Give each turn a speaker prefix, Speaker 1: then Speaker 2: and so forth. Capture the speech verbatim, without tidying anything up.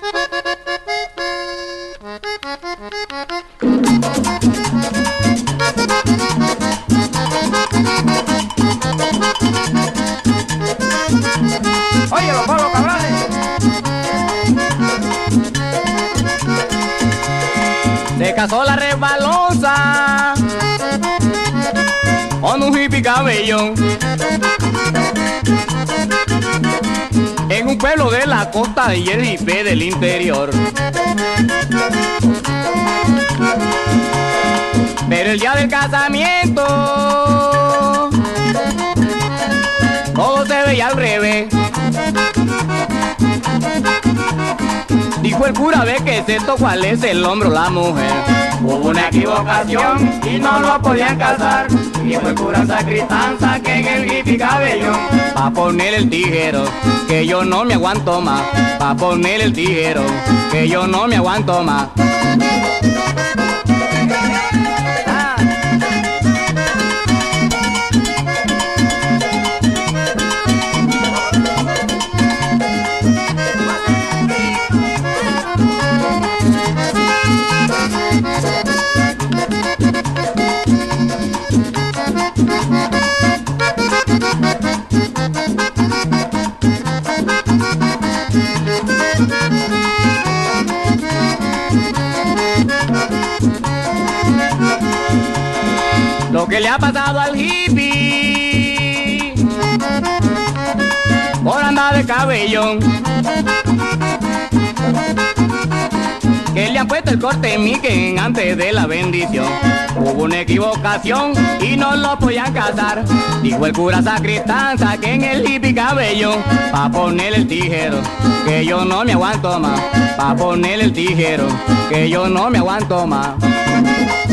Speaker 1: Oye, los Pablo Cabrales.
Speaker 2: Se casó la resbalosa con un hippie cabellón en un pueblo de la costa y el hippie del interior. Pero el día del casamiento todo se veía al revés. Dijo el cura, ve que es esto, cuál es el hombro, la mujer.
Speaker 1: Hubo una equivocación y no lo podían casar. Dijo el cura sacristán, saquen el hippie cabellón.
Speaker 2: Pa' poner el tijero, que yo no me aguanto más. Pa' poner el tijero, que yo no me aguanto más. Lo que le ha pasado al hippie por andar de cabellón, que le han puesto el corte en Miquen antes de la bendición. Hubo una equivocación y no lo podían casar. Dijo el cura sacristán, saquen el hippie cabellón. Pa' poner el tijero, que yo no me aguanto más. Pa' poner el tijero, que yo no me aguanto más.